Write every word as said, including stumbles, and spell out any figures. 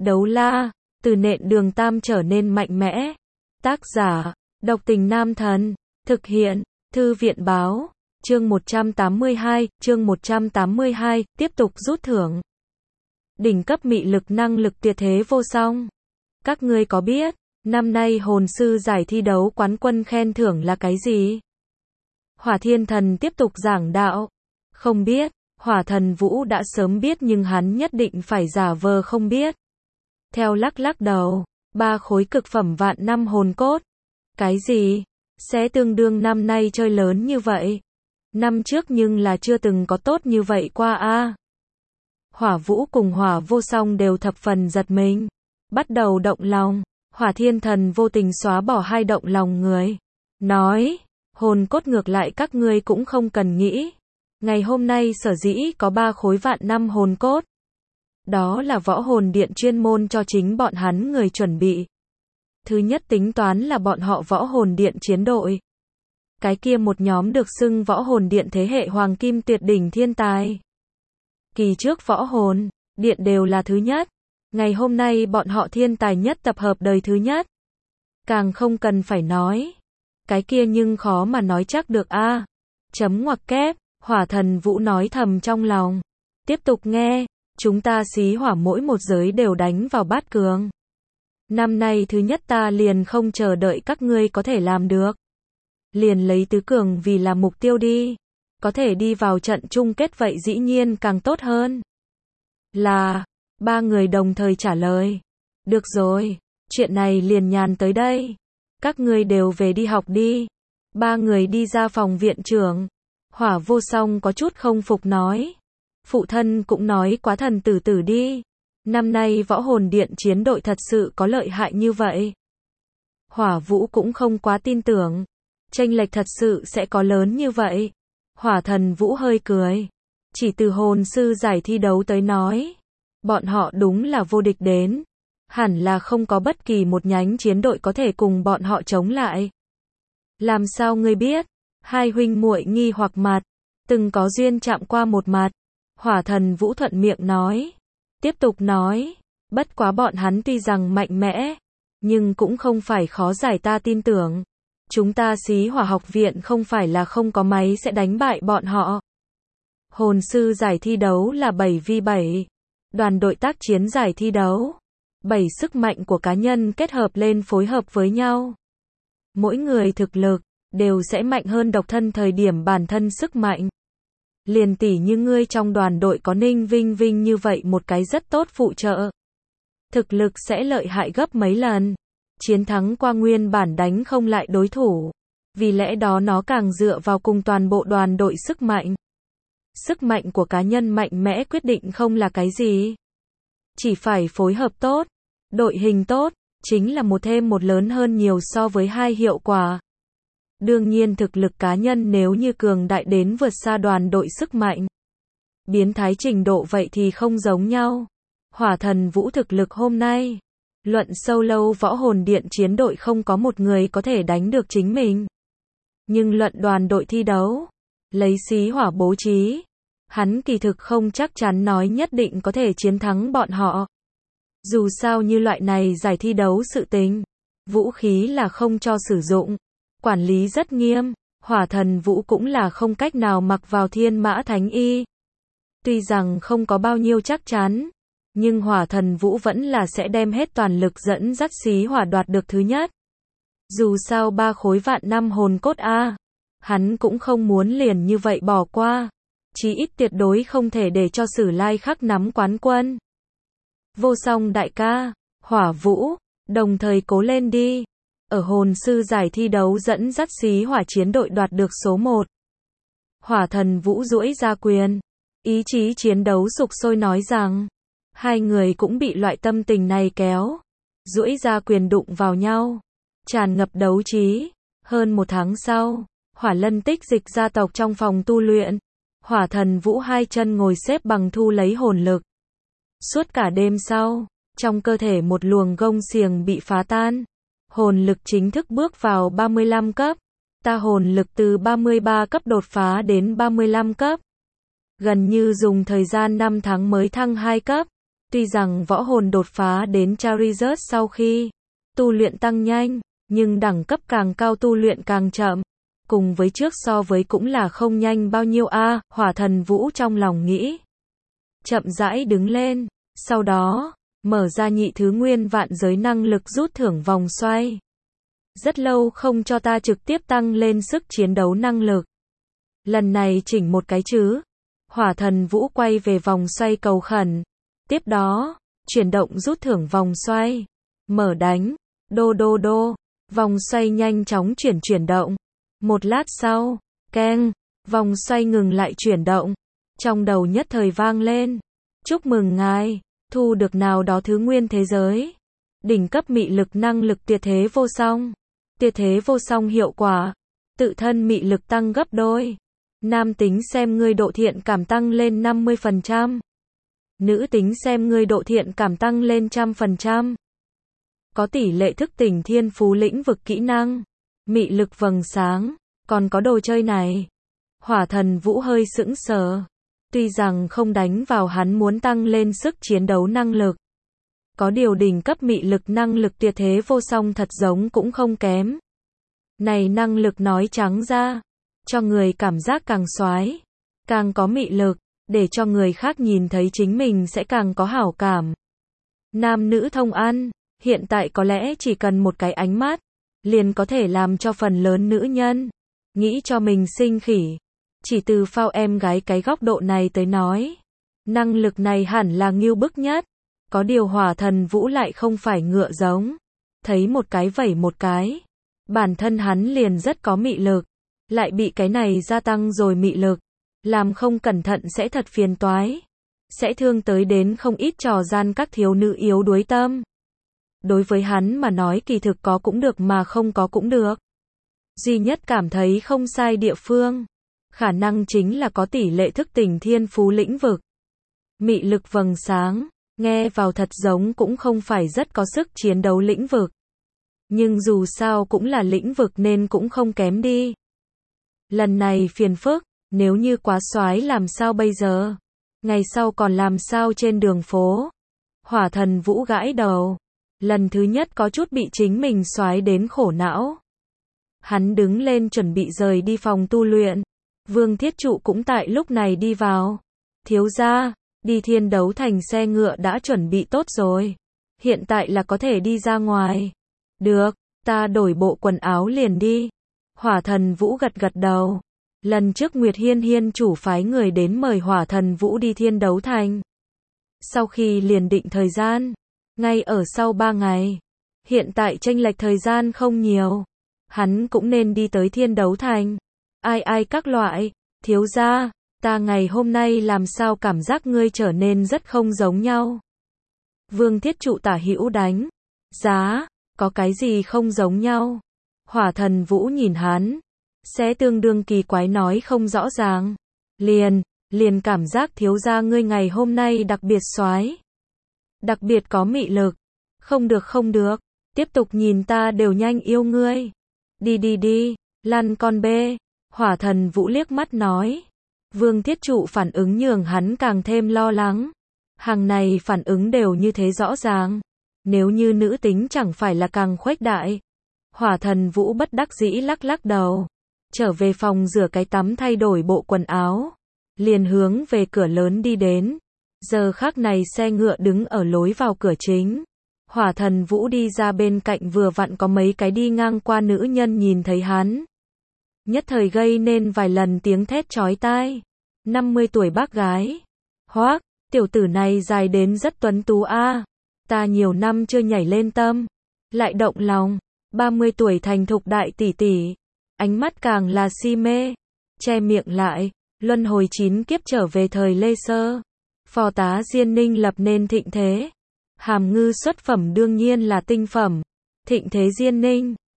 Đấu la, từ nện đường tam trở nên mạnh mẽ. Tác giả, Độc Tình Nam Thần. Thực hiện, Thư viện Báo. Chương một trăm tám mươi hai, chương một trăm tám mươi hai, tiếp tục rút thưởng. Đỉnh cấp mị lực năng lực tuyệt thế vô song. Các ngươi có biết, năm nay hồn sư giải thi đấu quán quân khen thưởng là cái gì? Hỏa Thiên Thần tiếp tục giảng đạo. Không biết, Hỏa Thần Vũ đã sớm biết nhưng hắn nhất định phải giả vờ không biết. Theo lắc lắc đầu, ba khối cực phẩm vạn năm hồn cốt. Cái gì? Sẽ tương đương năm nay chơi lớn như vậy. Năm trước nhưng là chưa từng có tốt như vậy qua a. À. Hỏa Vũ cùng Hỏa Vô Song đều thập phần giật mình. Bắt đầu động lòng, Hỏa Thiên Thần vô tình xóa bỏ hai động lòng người. Nói, hồn cốt ngược lại các ngươi cũng không cần nghĩ. Ngày hôm nay sở dĩ có ba khối vạn năm hồn cốt. Đó là võ hồn điện chuyên môn cho chính bọn hắn người chuẩn bị. Thứ nhất tính toán là bọn họ võ hồn điện chiến đội. Cái kia một nhóm được xưng võ hồn điện thế hệ hoàng kim tuyệt đỉnh thiên tài. Kỳ trước võ hồn điện đều là thứ nhất. Ngày hôm nay bọn họ thiên tài nhất tập hợp đời thứ nhất. Càng không cần phải nói. Cái kia nhưng khó mà nói chắc được a. À. Chấm ngoặc kép, Hỏa Thần Vũ nói thầm trong lòng. Tiếp tục nghe, chúng ta xí hỏa mỗi một giới đều đánh vào bát cường. Năm nay thứ nhất ta liền không chờ đợi các ngươi có thể làm được. Liền lấy tứ cường vì là mục tiêu đi. Có thể đi vào trận chung kết vậy dĩ nhiên càng tốt hơn. Là, ba người đồng thời trả lời. Được rồi, chuyện này liền nhàn tới đây. Các ngươi đều về đi học đi. Ba người đi ra phòng viện trưởng. Hỏa Vô Song có chút không phục nói. Phụ thân cũng nói quá thần tử tử đi. Năm nay võ hồn điện chiến đội thật sự có lợi hại như vậy. Hỏa Vũ cũng không quá tin tưởng. Chênh lệch thật sự sẽ có lớn như vậy. Hỏa Thần Vũ hơi cười. Chỉ từ hồn sư giải thi đấu tới nói. Bọn họ đúng là vô địch đến. Hẳn là không có bất kỳ một nhánh chiến đội có thể cùng bọn họ chống lại. Làm sao ngươi biết? Hai huynh muội nghi hoặc mặt. Từng có duyên chạm qua một mặt. Hỏa Thần Vũ thuận miệng nói. Tiếp tục nói. Bất quá bọn hắn tuy rằng mạnh mẽ. Nhưng cũng không phải khó giải ta tin tưởng. Chúng ta xí hỏa học viện không phải là không có máy sẽ đánh bại bọn họ. Hồn sư giải thi đấu là bảy vi bảy. Đoàn đội tác chiến giải thi đấu. bảy sức mạnh của cá nhân kết hợp lên phối hợp với nhau. Mỗi người thực lực đều sẽ mạnh hơn độc thân thời điểm bản thân sức mạnh. Liền tỉ như ngươi trong đoàn đội có Ninh Vinh Vinh như vậy một cái rất tốt phụ trợ. Thực lực sẽ lợi hại gấp mấy lần. Chiến thắng qua nguyên bản đánh không lại đối thủ. Vì lẽ đó nó càng dựa vào cùng toàn bộ đoàn đội sức mạnh. Sức mạnh của cá nhân mạnh mẽ quyết định không là cái gì. Chỉ phải phối hợp tốt. Đội hình tốt. Chính là một thêm một lớn hơn nhiều so với hai hiệu quả. Đương nhiên thực lực cá nhân nếu như cường đại đến vượt xa đoàn đội sức mạnh. Biến thái trình độ vậy thì không giống nhau. Hỏa Thần Vũ thực lực hôm nay. Luận sâu lâu võ hồn điện chiến đội không có một người có thể đánh được chính mình. Nhưng luận đoàn đội thi đấu. Lấy xí hỏa bố trí. Hắn kỳ thực không chắc chắn nói nhất định có thể chiến thắng bọn họ. Dù sao như loại này giải thi đấu sự tình. Vũ khí là không cho sử dụng. Quản lý rất nghiêm. Hỏa Thần Vũ cũng là không cách nào mặc vào thiên mã thánh y. Tuy rằng không có bao nhiêu chắc chắn. Nhưng Hỏa Thần Vũ vẫn là sẽ đem hết toàn lực dẫn dắt xí hỏa đoạt được thứ nhất. Dù sao ba khối vạn năm hồn cốt a, hắn cũng không muốn liền như vậy bỏ qua. Chí ít tuyệt đối không thể để cho Sử Lai Khắc nắm quán quân. Vô Song đại ca, Hỏa Vũ, đồng thời cố lên đi. Ở hồn sư giải thi đấu dẫn dắt xí hỏa chiến đội đoạt được số một. Hỏa Thần Vũ duỗi ra quyền. Ý chí chiến đấu sục sôi nói rằng. Hai người cũng bị loại tâm tình này kéo. Duỗi ra quyền đụng vào nhau. Tràn ngập đấu trí. Hơn một tháng sau. Hỏa Lân Tích Dịch gia tộc trong phòng tu luyện. Hỏa Thần Vũ hai chân ngồi xếp bằng thu lấy hồn lực. Suốt cả đêm sau. Trong cơ thể một luồng gông xiềng bị phá tan. Hồn lực chính thức bước vào ba mươi lăm cấp. Ta hồn lực từ ba mươi ba cấp đột phá đến ba mươi lăm cấp. Gần như dùng thời gian năm tháng mới thăng hai cấp. Tuy rằng võ hồn đột phá đến Charizard sau khi tu luyện tăng nhanh, nhưng đẳng cấp càng cao tu luyện càng chậm. Cùng với trước so với cũng là không nhanh bao nhiêu a, à, Hỏa Thần Vũ trong lòng nghĩ. Chậm rãi đứng lên, sau đó, mở ra nhị thứ nguyên vạn giới năng lực rút thưởng vòng xoay. Rất lâu không cho ta trực tiếp tăng lên sức chiến đấu năng lực. Lần này chỉnh một cái chứ. Hỏa Thần Vũ quay về vòng xoay cầu khẩn. Tiếp đó, chuyển động rút thưởng vòng xoay. Mở đánh, đô đô đô, vòng xoay nhanh chóng chuyển chuyển động. Một lát sau, keng, vòng xoay ngừng lại chuyển động. Trong đầu nhất thời vang lên. Chúc mừng ngài, thu được nào đó thứ nguyên thế giới. Đỉnh cấp mị lực năng lực tuyệt thế vô song. Tuyệt thế vô song hiệu quả. Tự thân mị lực tăng gấp đôi. Nam tính xem ngươi độ thiện cảm tăng lên năm mươi phần trăm. Nữ tính xem ngươi độ thiện cảm tăng lên một trăm phần trăm. Có tỷ lệ thức tỉnh thiên phú lĩnh vực kỹ năng. Mị lực vầng sáng. Còn có đồ chơi này. Hỏa Thần Vũ hơi sững sờ. Tuy rằng không đánh vào hắn muốn tăng lên sức chiến đấu năng lực. Có điều đỉnh cấp mị lực năng lực tuyệt thế vô song thật giống cũng không kém. Này năng lực nói trắng ra. Cho người cảm giác càng xoái. Càng có mị lực. Để cho người khác nhìn thấy chính mình sẽ càng có hảo cảm. Nam nữ thông ăn. Hiện tại có lẽ chỉ cần một cái ánh mắt. Liền có thể làm cho phần lớn nữ nhân nghĩ cho mình sinh khỉ. Chỉ từ phao em gái cái góc độ này tới nói. Năng lực này hẳn là ngưu bức nhất. Có điều Hỏa Thần Vũ lại không phải ngựa giống. Thấy một cái vẩy một cái. Bản thân hắn liền rất có mị lực. Lại bị cái này gia tăng rồi mị lực. Làm không cẩn thận sẽ thật phiền toái. Sẽ thương tới đến không ít trò gian các thiếu nữ yếu đuối tâm. Đối với hắn mà nói kỳ thực có cũng được mà không có cũng được. Duy nhất cảm thấy không sai địa phương. Khả năng chính là có tỷ lệ thức tỉnh thiên phú lĩnh vực. Mị lực vầng sáng, nghe vào thật giống cũng không phải rất có sức chiến đấu lĩnh vực. Nhưng dù sao cũng là lĩnh vực nên cũng không kém đi. Lần này phiền phức, nếu như quá xoái làm sao bây giờ? Ngày sau còn làm sao trên đường phố? Hỏa Thần Vũ gãi đầu. Lần thứ nhất có chút bị chính mình xoái đến khổ não. Hắn đứng lên chuẩn bị rời đi phòng tu luyện. Vương Thiết Trụ cũng tại lúc này đi vào. Thiếu gia, đi Thiên Đấu Thành xe ngựa đã chuẩn bị tốt rồi. Hiện tại là có thể đi ra ngoài. Được, ta đổi bộ quần áo liền đi. Hỏa Thần Vũ gật gật đầu. Lần trước Nguyệt Hiên Hiên chủ phái người đến mời Hỏa Thần Vũ đi Thiên Đấu Thành. Sau khi liền định thời gian, ngay ở sau ba ngày. Hiện tại chênh lệch thời gian không nhiều. Hắn cũng nên đi tới Thiên Đấu Thành. Ai ai các loại, thiếu gia, ta ngày hôm nay làm sao cảm giác ngươi trở nên rất không giống nhau. Vương Thiết Trụ tả hữu đánh giá, có cái gì không giống nhau. Hỏa Thần Vũ nhìn hắn, sẽ tương đương kỳ quái nói không rõ ràng. Liền, liền cảm giác thiếu gia ngươi ngày hôm nay đặc biệt xoái. Đặc biệt có mị lực. Không được không được, tiếp tục nhìn ta đều nhanh yêu ngươi. Đi đi đi, lăn con bê. Hỏa Thần Vũ liếc mắt nói. Vương Thiết Trụ phản ứng nhường hắn càng thêm lo lắng. Hàng này phản ứng đều như thế rõ ràng. Nếu như nữ tính chẳng phải là càng khuếch đại. Hỏa Thần Vũ bất đắc dĩ lắc lắc đầu. Trở về phòng rửa cái tắm thay đổi bộ quần áo. Liền hướng về cửa lớn đi đến. Giờ khắc này xe ngựa đứng ở lối vào cửa chính. Hỏa Thần Vũ đi ra bên cạnh vừa vặn có mấy cái đi ngang qua nữ nhân nhìn thấy hắn. Nhất thời gây nên vài lần tiếng thét chói tai. năm mươi tuổi bác gái. Hoác, tiểu tử này dài đến rất tuấn tú a. À. Ta nhiều năm chưa nhảy lên tâm. Lại động lòng. ba mươi tuổi thành thục đại tỷ tỷ. Ánh mắt càng là si mê. Che miệng lại. Luân hồi chín kiếp trở về thời Lê Sơ. Phò tá Diên Ninh lập nên thịnh thế. Hàm ngư xuất phẩm đương nhiên là tinh phẩm. Thịnh thế Diên Ninh.